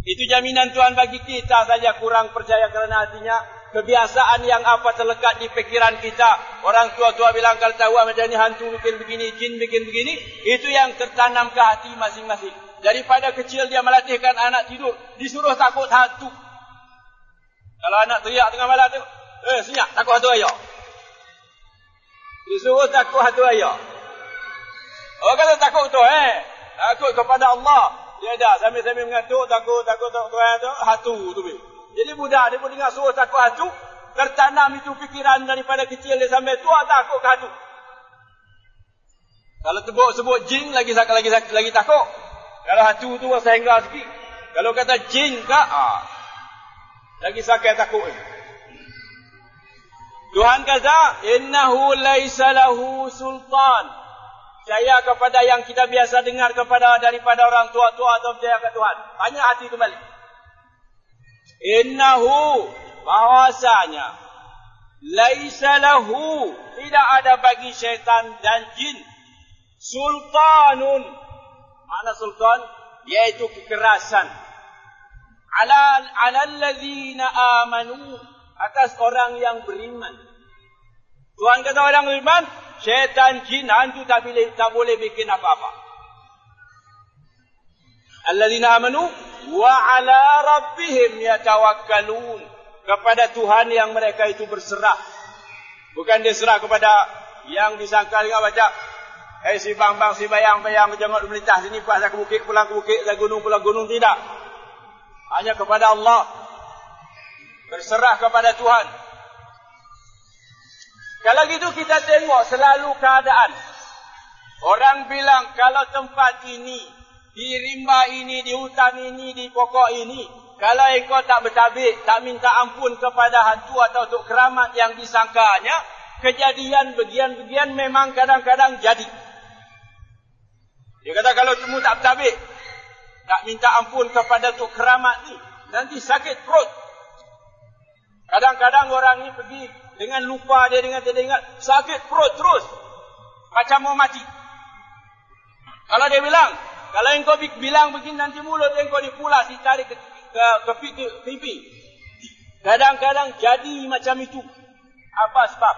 Itu jaminan Tuhan bagi kita saja kurang percaya kerana hatinya kebiasaan yang apa terlekat di pikiran kita. Orang tua-tua bilang kalau tahu macam ni hantu bikin begini, jin bikin begini, itu yang tertanam ke hati masing-masing. Daripada kecil dia melatihkan anak tidur, disuruh takut hantu. Kalau anak teriak tengah malam tu, senyap, takut hantu ayah. Disuruh takut hantu ayah. Oh kalau takut tu, takut kepada Allah. Dia dah sambil-sambil mengantuk, takut Tuhan tu, hantu tu. Jadi budak dia pun dengar suruh takut hantu, tertanam itu fikiran daripada kecil dia sampai tua takut ke hantu. Kalau sebut jin lagi takut. Kalau hantu tu sehingga sikit. Kalau kata jin ke, lagi sakit takut. Tuhan kata, innahu laisa lahu sultan. Percaya kepada yang kita biasa dengar daripada orang tua-tua atau percaya ke Tuhan. Tanya hati itu balik. Innahu, bahwasanya laisa lahu, tidak ada bagi syaitan dan jin sultanun. Mana sultan? Yaitu kekerasan. Ala allazina amanu, atas orang yang beriman. Tuhan kata orang beriman, syaitan, jin, hantu tak boleh bikin apa-apa. Alladzina amanu wa ala rabbihim yatawakkalun. Kepada Tuhan yang mereka itu berserah. Bukan dia serah kepada yang disangka dengan baca, si bang si bayang jengok melintas sini pasal ke bukit pulang ke bukit, pulang gunung, tidak. Hanya kepada Allah. Berserah kepada Tuhan. Kalau gitu kita tengok selalu keadaan. Orang bilang kalau tempat ini, di rimba ini, di hutan ini, di pokok ini, kalau engkau tak bertabik, tak minta ampun kepada hantu atau tok keramat yang disangkanya, kejadian bagian-bagian memang kadang-kadang jadi. Dia kata kalau kamu tak bertabik, tak minta ampun kepada tok keramat ni, nanti sakit perut. Kadang-kadang orang ni pergi dengan lupa dia, dengan tidak ingat, sakit perut terus. Macam mau mati. Kalau dia bilang, kalau engkau bilang begini, nanti mulut engkau dipulas, ditarik ke pipi. Kadang-kadang jadi macam itu. Apa sebab?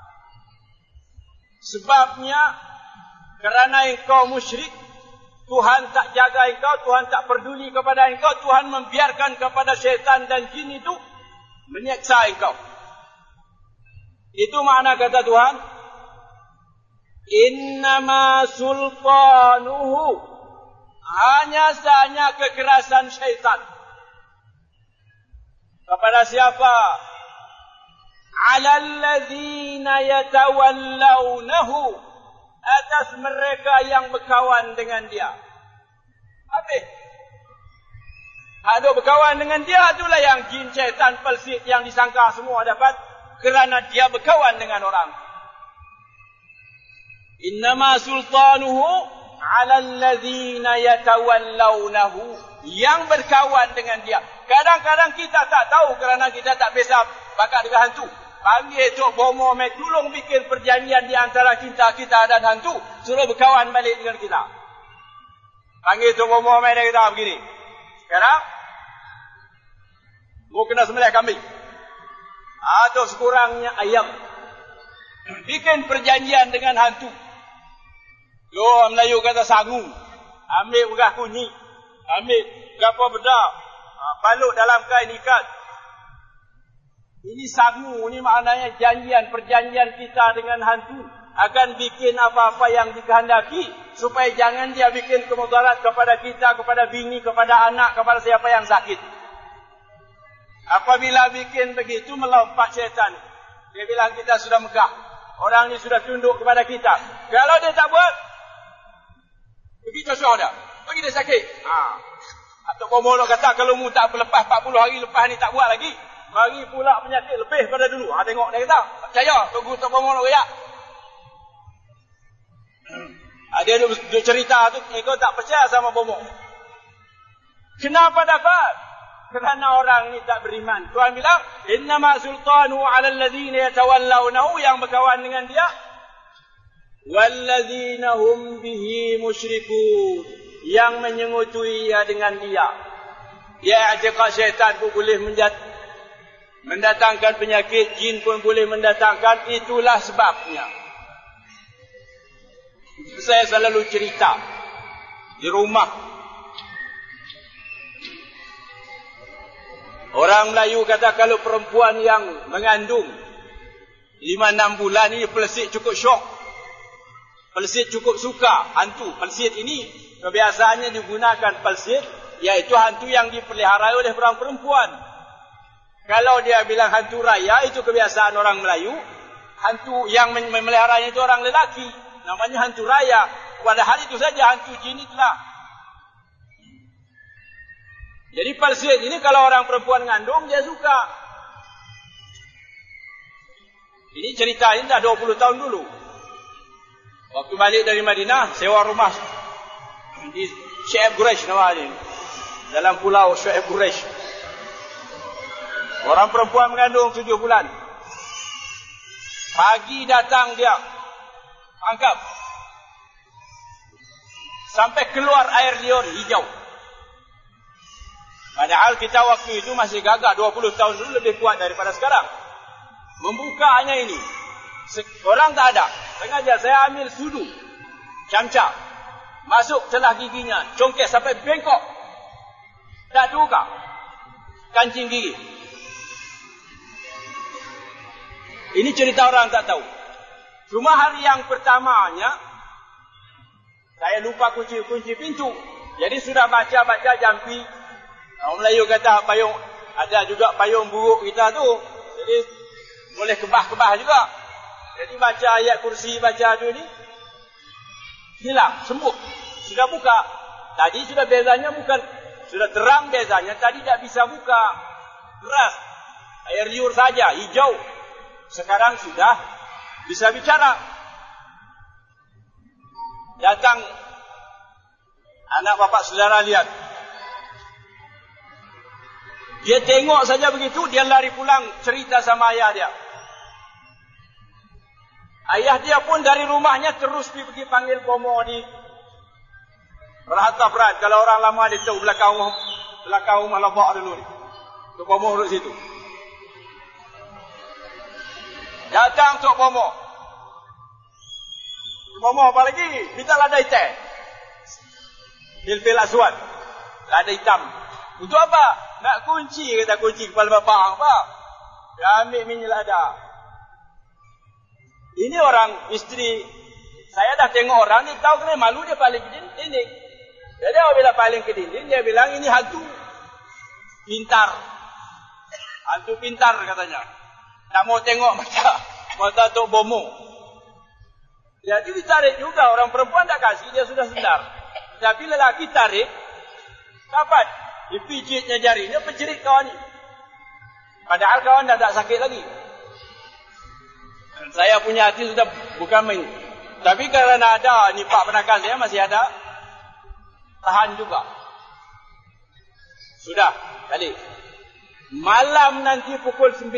Sebabnya, kerana engkau musyrik, Tuhan tak jaga engkau, Tuhan tak peduli kepada engkau, Tuhan membiarkan kepada syaitan dan jin itu menyeksa engkau. Itu makna kata Tuhan, innama sultanuhu, hanya sahaja kekerasan syaitan. Kepada siapa? Alal ladzina yatawallawnahu, atas mereka yang berkawan dengan dia. Habis. Ada berkawan dengan dia, itulah yang jin, syaitan, pelsit yang disangka semua dapat. Kerana dia berkawan dengan orang. Innama sultanuhu ala alladzina yatawallawnahu, yang berkawan dengan dia. Kadang-kadang kita tak tahu kerana kita tak biasa bakat dengan hantu. Panggil Tok Bomo mai tolong bikin perjanjian di antara kita dan hantu, suruh berkawan balik dengan kita. Panggil Tok Bomo mai dia kata begini. Sekarang mau kena sembelih kambing atau sekurangnya ayam. Bikin perjanjian dengan hantu. Melayu kata sangu. Ambil berah kunyit, ambil gapa bedak, balut dalam kain ikat. Ini sangu, ini maknanya perjanjian kita dengan hantu. Akan bikin apa-apa yang dikehendaki, supaya jangan dia bikin kemudarat kepada kita, kepada bini, kepada anak, kepada siapa yang sakit. Apabila bikin begitu, melompat syaitan. Dia bilang kita sudah megah, orang ni sudah tunduk kepada kita. Kalau dia tak buat, pergi Joshua dah, pergi dia sakit. Atau Pomolo kata kalau mu tak lepas 40 hari lepas ni tak buat lagi, mari pula penyakit lebih pada dulu. Tengok dia kata, percaya tunggu Tok Pomolo ya. Dia duk cerita tu, kau tak percaya sama Bomo. Kenapa dapat? Kerana orang ini tak beriman. Tuhan bilang, innama sultanu ala alladzina yatawallawnahu, yang berkawan dengan dia, walladzina hum bihi musyrikun, yang menyengutui dia dengan dia. Ya, i'tiqad syaitan pun boleh mendatangkan penyakit, jin pun boleh mendatangkan, itulah sebabnya. Saya selalu cerita di rumah. Orang Melayu kata kalau perempuan yang mengandung 5-6 bulan ini pelsit cukup syok. Pelsit cukup suka. Hantu pelsit ini kebiasaannya digunakan pelsit, iaitu hantu yang dipelihara oleh orang perempuan. Kalau dia bilang hantu raya, itu kebiasaan orang Melayu. Hantu yang memeliharanya itu orang lelaki, namanya hantu raya. Padahal itu saja hantu jin itulah. Jadi pelsit ini kalau orang perempuan ngandung, dia suka. Ini cerita ini dah 20 tahun dulu. Waktu balik dari Madinah, sewa rumah di Syekh Quraisy namanya, dalam pulau Syekh Quraisy. Orang perempuan mengandung 7 bulan. Pagi datang dia, angkat, sampai keluar air liur hijau. Padahal kita waktu itu masih gagah, 20 tahun dulu lebih kuat daripada sekarang. Membukanya ini, orang tak ada. Sengaja saya ambil sudu, camca, masuk celah giginya, congkak sampai bengkok. Tak juga kancing gigi. Ini cerita orang tak tahu. Cuma hari yang pertamanya, saya lupa kunci pintu. Jadi sudah baca jampi. Orang Melayu kata payung, ada juga payung buruk kita tu. Jadi boleh kebah-kebah juga. Jadi baca ayat kursi, baca tu ni, hilang, sembuh. Sudah buka. Tadi sudah bezanya bukan, sudah terang bezanya. Tadi tak bisa buka. Keras. Air liur saja, hijau. Sekarang sudah bisa bicara. Datang anak bapak saudara lihat. Dia tengok saja begitu, dia lari pulang cerita sama ayah dia. Ayah dia pun dari rumahnya terus pergi panggil pomo di Rahata Berat. Kalau orang lama dia tahu belakang rumah labak dulu ni. Tu pomo duduk situ. Datang Tok Pomo. Pomo apa lagi? Minta lada hitam. Hilfil aswad. Lada hitam. Untuk apa? Nak kunci, kata kunci kepala bapak. Apa? Dia ambil minyak lada. Ini orang isteri. Saya dah tengok orang ni, tahu kena malu, dia paling ke dinding. Jadi apabila paling ke dinding, dia bilang ini hantu pintar. Hantu pintar katanya. Tak mau tengok mata Tok Pomo. Jadi ditarik juga. Orang perempuan tak kasih, dia sudah sedar. Tapi lelaki tarik, dapat. Dipijitnya jarinya, pencerit kawan ni. Padahal kawan dah tak sakit lagi. Saya punya hati sudah bukan main. Tapi kerana ada ni pak penakan saya masih ada, tahan juga. Sudah, balik. Malam nanti pukul 9.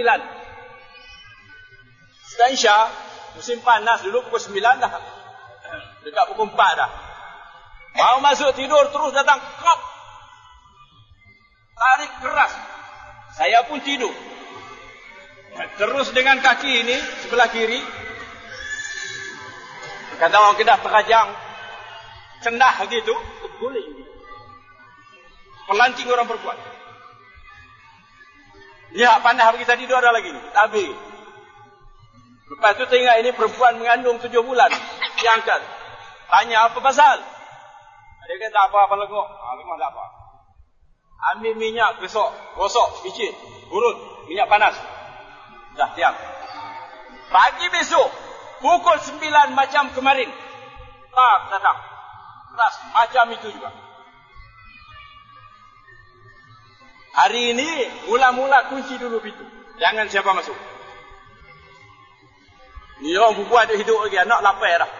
Sudah Isya, musim panas dulu pukul 9 dah. Dekat pukul 4 dah. Mau masuk tidur terus datang kop. Tarik keras. Saya pun tidur. Terus dengan kaki ini sebelah kiri. Kata orang Kedah terajang. Cendah gitu. Boleh. Pelancing orang perempuan. Ya, panah bagi tadi 2 ada lagi. Habis. Lepas tu tengok ini perempuan mengandung 7 bulan. Diangkat. Tanya apa pasal? Dia kata apa-apa lengok. Lengok tak apa. Ambil minyak, gosok, picit, urut, minyak panas. Dah, diam. Pagi besok, pukul 9 macam kemarin. Tak, datang. Keras, macam itu juga. Hari ini, mula-mula kunci dulu pintu. Jangan siapa masuk. Ni orang perempuan ada hidup lagi, anak lapar dah.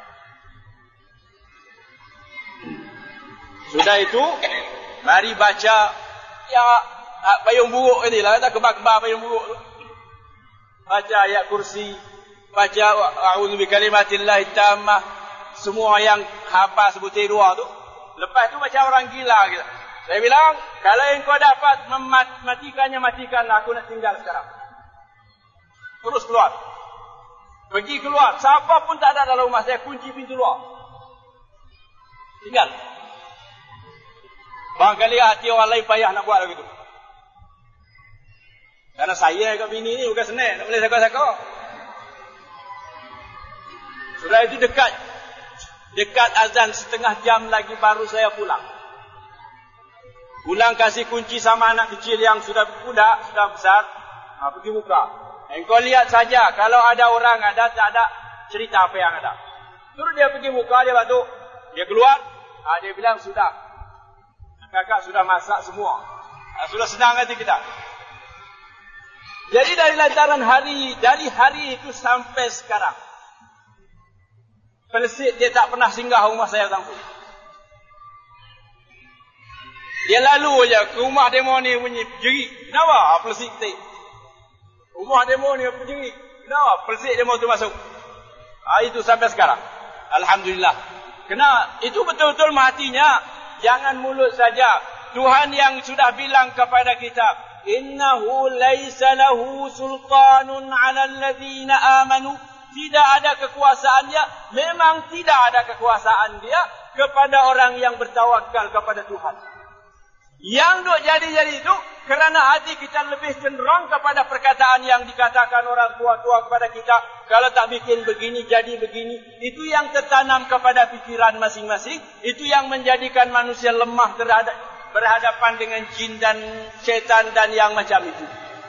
Sudah itu, mari baca ya payung buruk ni lah, tak kebak-kebak payung buruk tu. Baca ayat kursi, baca a'udzu bikalimatillah tammah, semua yang hafal sebutir dua tu. Lepas tu macam orang gila gitu. Saya bilang, kalau engkau dapat mematikannya, matikanlah. Aku nak tinggal sekarang. Terus keluar. Pergi keluar. Siapa pun tak ada dalam rumah. Saya kunci pintu luar. Tinggal. Barangkali hati orang lain payah nak buat begitu. Karena saya kat bini ni bukan senang. Tak boleh sakau-sakau. Sudah itu dekat azan setengah jam lagi baru saya pulang. Pulang kasih kunci sama anak kecil yang sudah budak, sudah besar. Pergi buka. Engkau lihat saja kalau ada orang ada, tak ada, cerita apa yang ada. Terus dia pergi buka, dia batuk. Dia keluar, dia bilang sudah. Kakak sudah masak semua. Sudah senang hati kita. Jadi dari hari itu sampai sekarang. Pelesik dia tak pernah singgah rumah saya langsung. Dia lalu je ke rumah demo ni bunyi jerit. Kenapa? Pelesik kita. Rumah demo ni jerit. Kenapa? Pelesik demo tu masuk. Itu sampai sekarang. Alhamdulillah. Kena itu betul-betul matinya. Jangan mulut saja. Tuhan yang sudah bilang kepada kita, innahu laisa lahu sultanun 'alal ladzina amanu. Tidak ada kekuasaan dia. Memang tidak ada kekuasaan dia kepada orang yang bertawakal kepada Tuhan. Yang duk jadi itu kerana hati kita lebih cenderung kepada perkataan yang dikatakan orang tua-tua kepada kita. Kalau tak bikin begini, jadi begini. Itu yang tertanam kepada fikiran masing-masing. Itu yang menjadikan manusia lemah berhadapan dengan jin dan syaitan dan yang macam itu.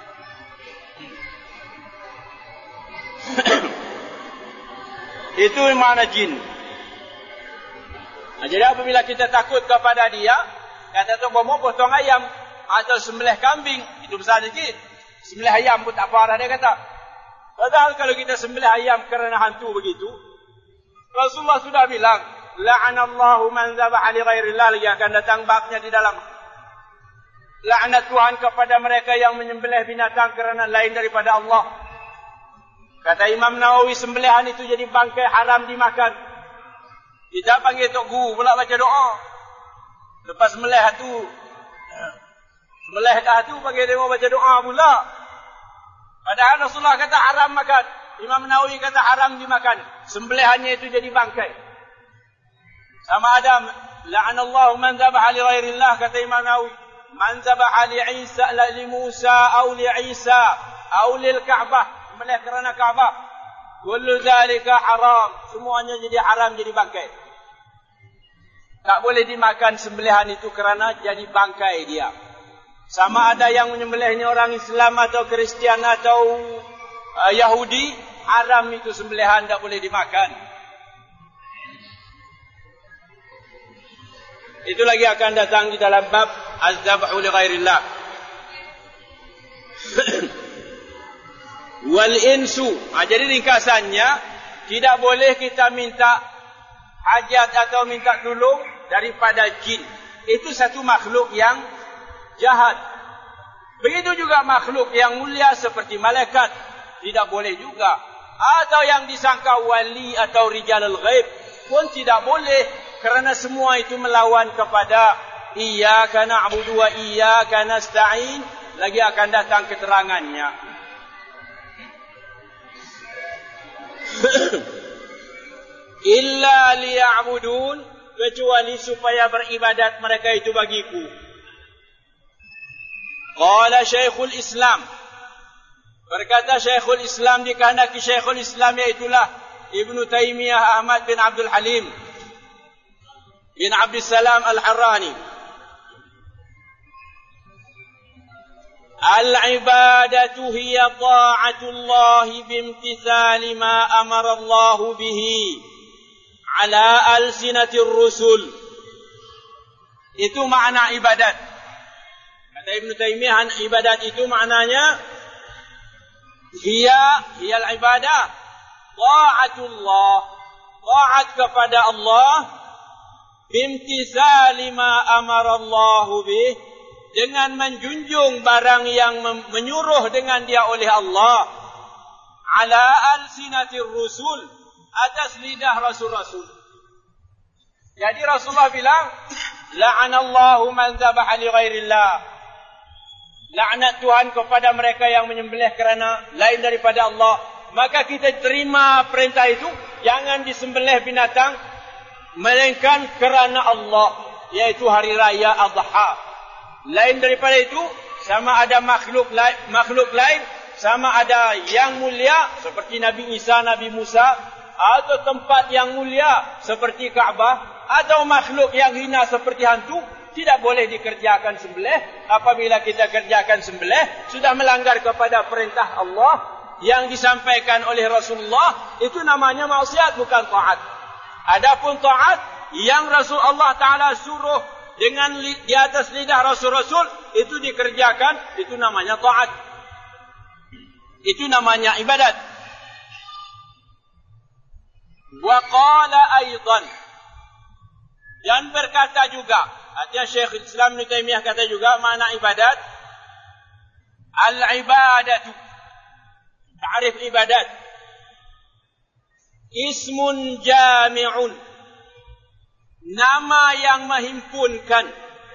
Itu makna jin. Jadi apabila kita takut kepada dia, kata tu mau potong ayam atau sembelih kambing, itu besar sikit. Sembelih ayam pun tak parah dia kata. Padahal kalau kita sembelih ayam kerana hantu begitu, Rasulullah sudah bilang, la'anallahu man dzabaha li ghairillah, lagi akan datang babnya di dalam. Laknat Tuhan kepada mereka yang menyembelih binatang kerana lain daripada Allah. Kata Imam Nawawi, sembelihan itu jadi bangkai haram dimakan. Kita panggil Tok Guru pula baca doa. Lepas sembelih tu, sembelih dah tu panggil dia mau baca doa pula. Padahal Rasulullah kata haram makan. Imam Nawawi kata haram dimakan. Sembelihannya itu jadi bangkai. Sama ada la'anallahu man dzabaha li ghairillah, kata Imam Nawawi. Man dzabaha li Isa li Musa au li Isa au lil Ka'bah. Sembelih kerana Ka'bah. Kullu dzalika haram. Semuanya jadi haram, jadi bangkai. Tak boleh dimakan sembelihan itu kerana jadi bangkai dia. Sama ada yang menyembelihnya orang Islam atau Kristian atau Yahudi, haram itu sembelihan, tak boleh dimakan. Itu lagi akan datang di dalam bab az-zabhu li ghairillah. Wal insu. Jadi ringkasannya, tidak boleh kita minta hajat atau minta tolong daripada jin. Itu satu makhluk yang jahat. Begitu juga makhluk yang mulia seperti malaikat, tidak boleh juga. Atau yang disangka wali atau rijalul ghaib pun tidak boleh, kerana semua itu melawan kepada iyyaka na'budu wa iyyaka nasta'in. Lagi akan datang keterangannya. Illa liya'budun, kecuali supaya beribadat mereka itu bagiku. Qala Syekhul Islam, berkata Syekhul Islam, dikehendaki Syekhul Islam, iaitulah Ibnu Taimiyah Ahmad bin Abdul Halim bin Abdul Salam Al-Harrani. Al-ibadatu hiya ta'atullah bimtithali ma amara Allah bihi ala alsinatir rusul. Itu makna ibadat. Kata Ibn Taimiyah, ibadat itu maknanya hiya al-ibadah ta'atullah, taat kepada Allah, bimtithali ma amara Allah bihi, dengan menjunjung barang yang menyuruh dengan dia oleh Allah, ala alsinatir rusul, atas lidah rasul-rasul. Jadi Rasulullah bilang, La'anallahu man dhabaha li ghairillah. Laknat Tuhan kepada mereka yang menyembelih kerana lain daripada Allah. Maka kita terima perintah itu, jangan disembelih binatang melainkan kerana Allah, yaitu hari raya Adha. Lain daripada itu, sama ada makhluk lain, sama ada yang mulia seperti Nabi Isa, Nabi Musa, atau tempat yang mulia seperti Kaabah, atau makhluk yang hina seperti hantu, tidak boleh dikerjakan sembelih. Apabila kita kerjakan sembelih, sudah melanggar kepada perintah Allah yang disampaikan oleh Rasulullah, itu namanya maksiat, bukan taat. Adapun taat yang Rasulullah Ta'ala suruh dengan di atas lidah Rasul-Rasul, itu dikerjakan, itu namanya taat. Itu namanya ibadat. Wa qala aidan, dan berkata juga, artinya Syekh Islam Ibn Taimiyah kata juga, makna ibadat, al-ibadatu, ta'rif ibadat, ismun jami'un, nama yang menghimpunkan,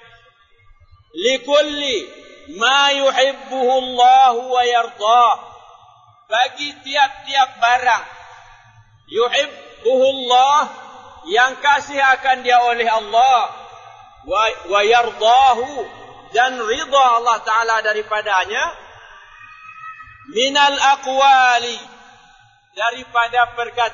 likulli ma yuhibbuhu Allah wa yardah, bagi tiap-tiap barang, yuhibbuhu Allah, yang kasih akan dia oleh Allah, wa yardahu, dan ridha Allah Ta'ala daripadanya, minal aqwali, daripada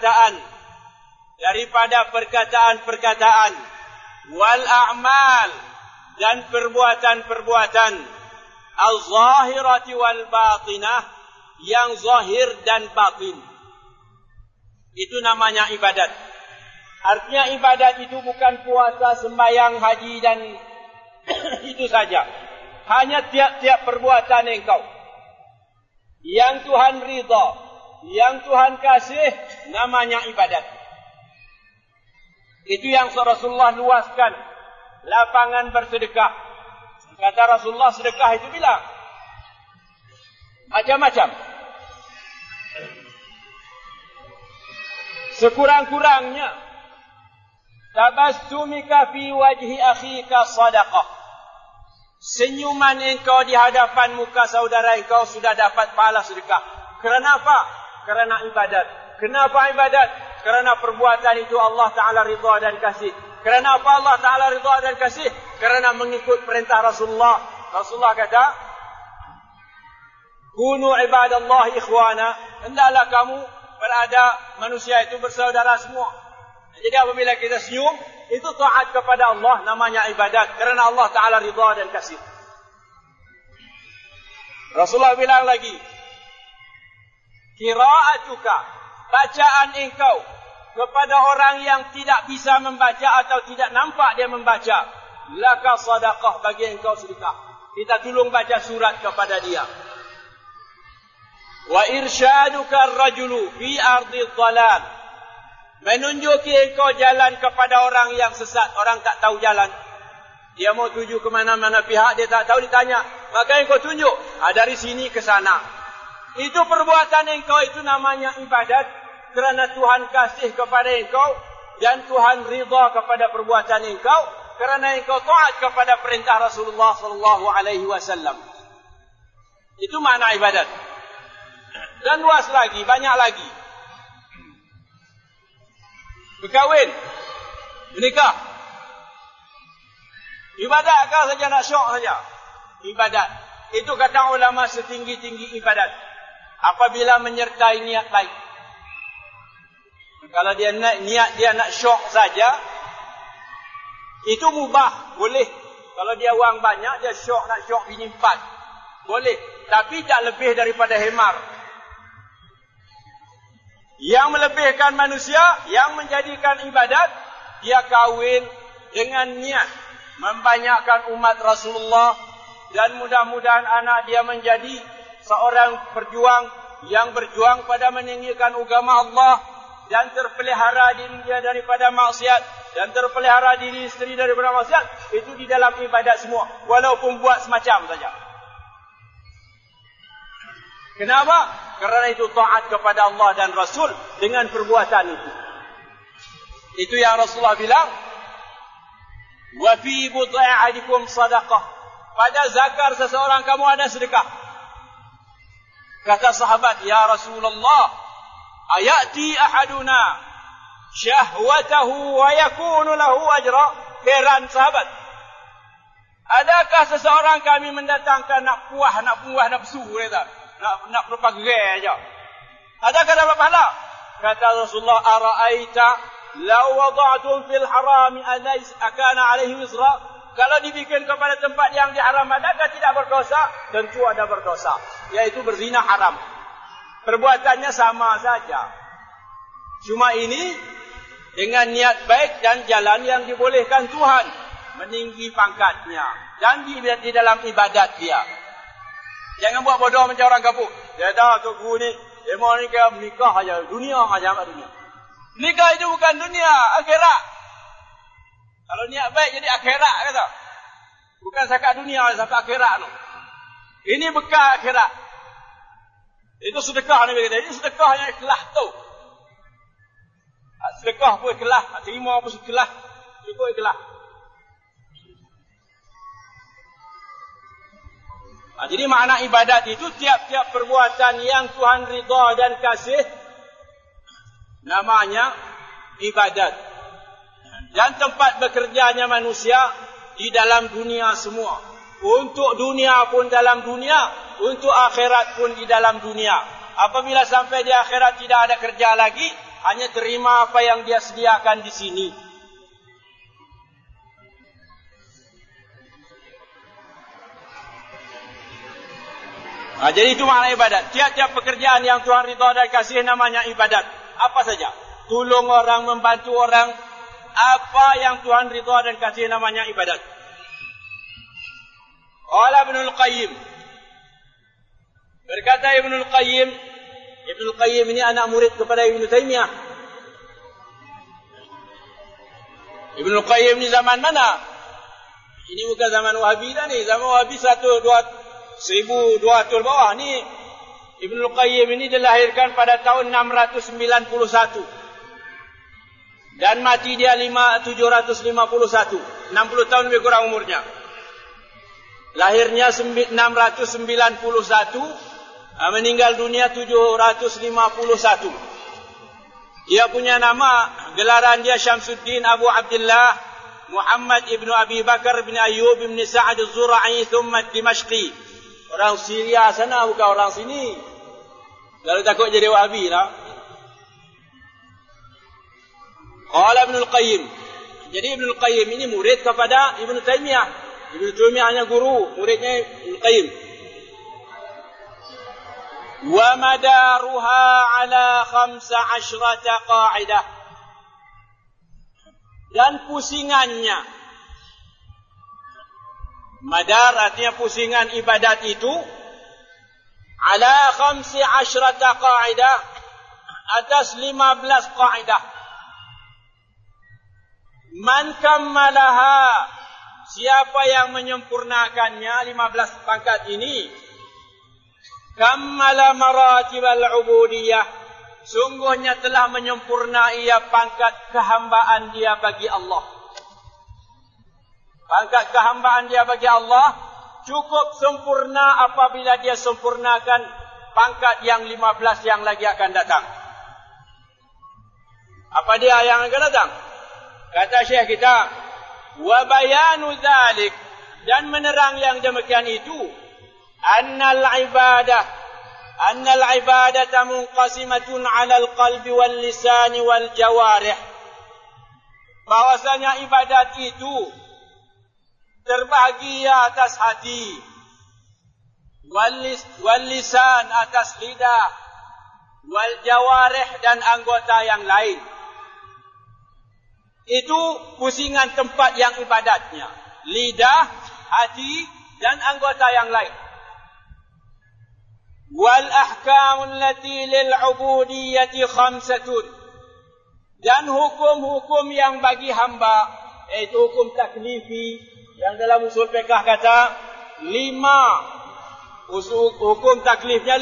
perkataan, wal a'mal, dan perbuatan-perbuatan, al-zahirati wal batinah, yang zahir dan batin. Itu namanya ibadat. Artinya ibadat itu bukan puasa, sembahyang, haji dan itu saja. Hanya tiap-tiap perbuatan engkau yang Tuhan ridha, yang Tuhan kasih, namanya ibadat. Itu yang Rasulullah luaskan lapangan bersedekah. Kata Rasulullah, sedekah itu bilang macam-macam. Sekurang-kurangnya, tabassumika fi wajhi akhika sadaqah. Senyuman engkau di hadapan muka saudara engkau sudah dapat pahala sedekah. Kenapa? Kerana ibadat. Kenapa ibadat? Kerana perbuatan itu Allah Ta'ala ridha dan kasih. Kerana apa Allah Ta'ala ridha dan kasih? Kerana mengikut perintah Rasulullah. Rasulullah kata, kunu ibadallah ikhwana, hendaklah kamu berada manusia itu bersaudara semua. Jadi apabila kita senyum, itu taat kepada Allah, namanya ibadat. Kerana Allah Ta'ala ridha dan kasih. Rasulullah bilang lagi, qira'atuka, bacaan engkau kepada orang yang tidak bisa membaca atau tidak nampak dia membaca, laka sadaqah, bagi engkau sedekah. Kita tolong baca surat kepada dia. Wa irsyaduka ar-rajulu fi ardi dhalal, menunjuki engkau jalan kepada orang yang sesat, orang tak tahu jalan. Dia mau tuju ke mana-mana pihak, dia tak tahu, ditanya, maka engkau tunjuk, dari sini ke sana. Itu perbuatan engkau, itu namanya ibadat. Kerana Tuhan kasih kepada engkau dan Tuhan ridha kepada perbuatan engkau, kerana engkau taat kepada perintah Rasulullah sallallahu alaihi wasallam. Itu makna ibadat. Dan luas lagi, banyak lagi. Berkahwin, menikah, ibadat kah saja, nak syok saja? Ibadat. Itu kata ulama setinggi-tinggi ibadat, apabila menyertai niat baik. Kalau dia niat dia nak syok saja, itu mubah, boleh. Kalau dia wang banyak, dia syok, nak syok bini 4, boleh. Tapi tak lebih daripada hemar. Yang melebihkan manusia, yang menjadikan ibadat, dia kahwin dengan niat membanyakkan umat Rasulullah, dan mudah-mudahan anak dia menjadi seorang perjuang yang berjuang pada meninggikan agama Allah, dan terpelihara diri dia daripada maksiat, dan terpelihara diri isteri daripada maksiat. Itu di dalam ibadat semua, walaupun buat semacam saja. Kenapa? Kerana itu taat kepada Allah dan Rasul dengan perbuatan itu. Itu yang Rasulullah bilang, Wa fi bud'i ahadikum sadaqah. Pada zakar seseorang kamu ada sedekah. Kata sahabat, ya Rasulullah, ayati ahaduna syahwatahu wa yakunu lahu ajra. Heran sahabat, adakah seseorang kami mendatangkan nak puas nafsu kata, nak berpagai aja, adakah dapat pahala? Kata Rasulullah, ara'aita law wada'tum fil harami akana alaihi wizra. Kalau dibikin kepada tempat yang diharam, adakah tidak berdosa? Tentu ada berdosa, yaitu berzina haram. Perbuatannya sama saja, cuma ini dengan niat baik dan jalan yang dibolehkan Tuhan, meninggi pangkatnya dan di dalam ibadat dia. Jangan buat bodoh macam orang kampung. Dia dah tuku ni, dia mau nikah aja, dunia aja dunia. Nikah itu bukan dunia, akhirat. Kalau niat baik jadi akhirat kata. Bukan zakat dunia, zakat akhirat tu. Ini bekal akhirat. Itu sedekah Nabi kata. Ini sedekah yang ikhlas tu. Sedekah pun ikhlas, terima pun ikhlas, cukup ikhlas. Jadi makna ibadat itu tiap-tiap perbuatan yang Tuhan ridha dan kasih namanya ibadat. Dan tempat bekerjanya manusia di dalam dunia semua. Untuk dunia pun dalam dunia, untuk akhirat pun di dalam dunia. Apabila sampai di akhirat tidak ada kerja lagi, hanya terima apa yang dia sediakan di sini. Jadi itu makna ibadat. Tiap-tiap pekerjaan yang Tuhan ridha dan kasih namanya ibadat. Apa saja? Tolong orang, membantu orang. Apa yang Tuhan ridha dan kasih namanya ibadat. Qala Ibnul Qayyim. Berkata Ibnul Qayyim. Ibnul Qayyim ini anak murid kepada Ibnu Taimiyah. Ibnul Qayyim ini zaman mana? Ini bukan zaman Wahabi dah ni. Zaman Wahabi 1200 bawah ni. Ibnul Qayyim ini dilahirkan pada tahun 691. Dan mati dia 751. 60 tahun lebih kurang umurnya. Lahirnya 691. Meninggal dunia 751. Dia punya nama, gelaran dia Syamsuddin Abu Abdullah Muhammad ibnu Abi Bakar bin Ayyub bin Sa'ad az-Zura'i thumma Dimashqi. Orang Syria sana, bukan orang sini. Kalau takut jadi Wahabi lah. Qala Ibnul Qayyim. Jadi Ibnul Qayyim ini murid kepada Ibnu Taimiyah. Ibnu Taimiyah hanya guru, muridnya Ibnul Qayyim. Wa madaruha ala 15 qa'idah. Dan pusingannya. Madar artinya pusingan ibadat itu ala 15 qa'idah, atas 15 qa'idah. Man kammalaha, siapa yang menyempurnakannya 15 pangkat ini, kammala maratibal ubudiyah, sungguhnya telah menyempurnai ia pangkat kehambaan dia bagi Allah. Pangkat kehambaan dia bagi Allah cukup sempurna apabila dia sempurnakan pangkat yang 15 yang lagi akan datang. Apa dia yang akan datang? Kata Syekh kita, wa bayanu dzalik, dan menerang yang demikian itu, annal ibadata munqasimatun 'alal qalbi wal lisani wal jawarih. Bahwasanya ibadat itu terbahagi atas hati, wal lisan atas lidah, wal jawarih dan anggota yang lain. Itu pusingan tempat yang ibadatnya. Lidah, hati dan anggota yang lain. Wal ahkamul lati lil ubudiyyati khamsatun. Dan hukum-hukum yang bagi hamba, yaitu hukum taklifi, yang dalam usul fiqh kata 5. Hukum taklifnya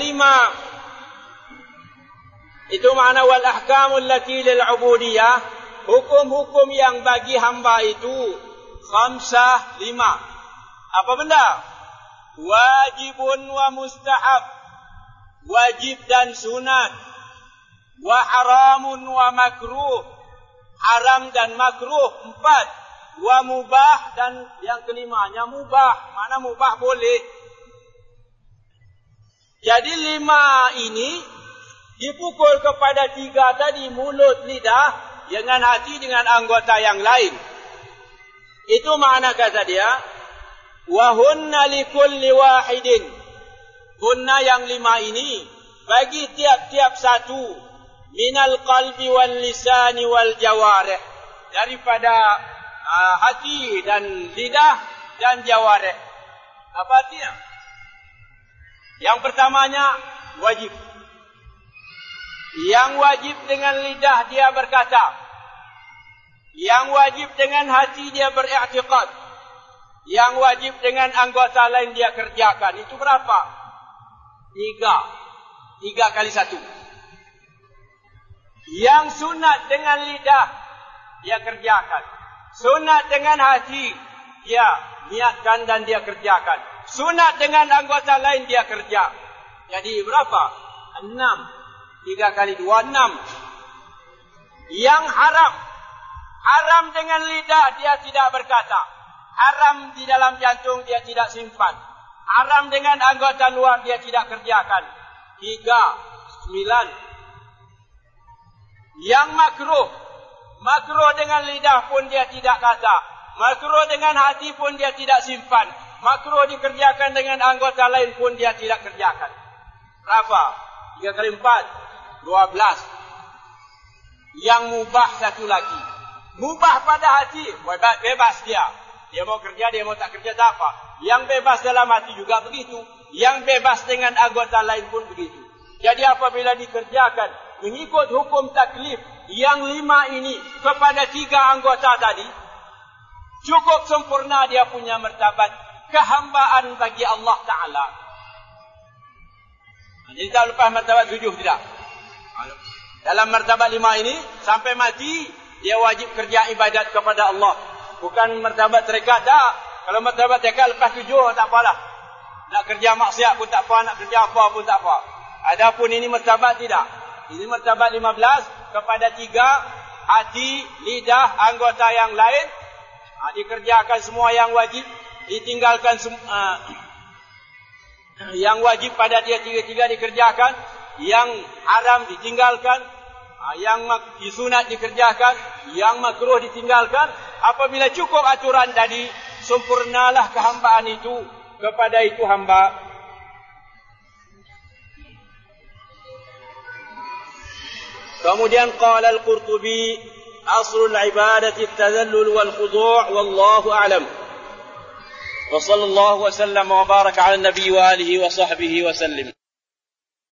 5. Itu makna wal ahkamul lati lil ubudiyyah. Hukum-hukum yang bagi hamba itu Khamsah, 5. Apa benda? Wajibun wa mustahab, wajib dan sunat. Wa haramun wa makruh, haram dan makruh. 4. Wa mubah, dan yang kelimanya mubah. Mana mubah boleh. Jadi 5 ini dipukul kepada 3 tadi, mulut, lidah, dengan hati, dengan anggota yang lain. Itu makna kata dia. Wa hunna likulli wahidin. Hunna yang 5 ini bagi tiap-tiap satu, minal qalbi wal lisani wal jawarih, daripada hati dan lidah dan jawarih. Apa artinya? Yang pertamanya wajib. Yang wajib dengan lidah dia berkata, yang wajib dengan hati dia beriktikad, yang wajib dengan anggota lain dia kerjakan. Itu berapa? 3 kali 1. Yang sunat dengan lidah dia kerjakan, sunat dengan hati dia niatkan dan dia kerjakan, sunat dengan anggota lain dia kerja. Jadi berapa? 6. 3 kali 2, 6. Yang haram, haram dengan lidah dia tidak berkata, haram di dalam jantung dia tidak simpan, haram dengan anggota luar dia tidak kerjakan. 3, 9. Yang makruh, makruh dengan lidah pun dia tidak kata, makruh dengan hati pun dia tidak simpan, makruh dikerjakan dengan anggota lain pun dia tidak kerjakan. Berapa? 3 kali 4, 12. Yang mubah satu lagi. Mubah pada hati, bebas dia. Dia mau kerja, dia mau tak kerja, tak apa. Yang bebas dalam hati juga begitu. Yang bebas dengan anggota lain pun begitu. Jadi apabila dikerjakan mengikut hukum taklif yang 5 ini kepada 3 anggota tadi, cukup sempurna dia punya martabat kehambaan bagi Allah Ta'ala. Jadi tak lepas martabat 7 tidak. Dalam martabat 5 ini sampai mati dia wajib kerja ibadat kepada Allah. Bukan martabat tarekat dah. Kalau martabat tarekat lepas 7 tak apalah. Nak kerja maksiat pun tak apa, nak kerja apa pun tak apa. Adapun ini martabat tidak. Ini martabat 15 kepada 3, hati, lidah, anggota yang lain. Dikerjakan semua yang wajib, ditinggalkan yang wajib pada dia 3 dikerjakan, yang haram ditinggalkan, yang disunat dikerjakan, yang makruh ditinggalkan. Apabila cukup aturan tadi, sempurnalah kehambaan itu kepada itu hamba. Kemudian qala al-Qurtubi, aslul ibadati at-tadallul wal khudu' wallahu a'lam. Wa sallallahu wa sallam wa baraka ala nabiy wa alihi wa sahbihi wa sallim.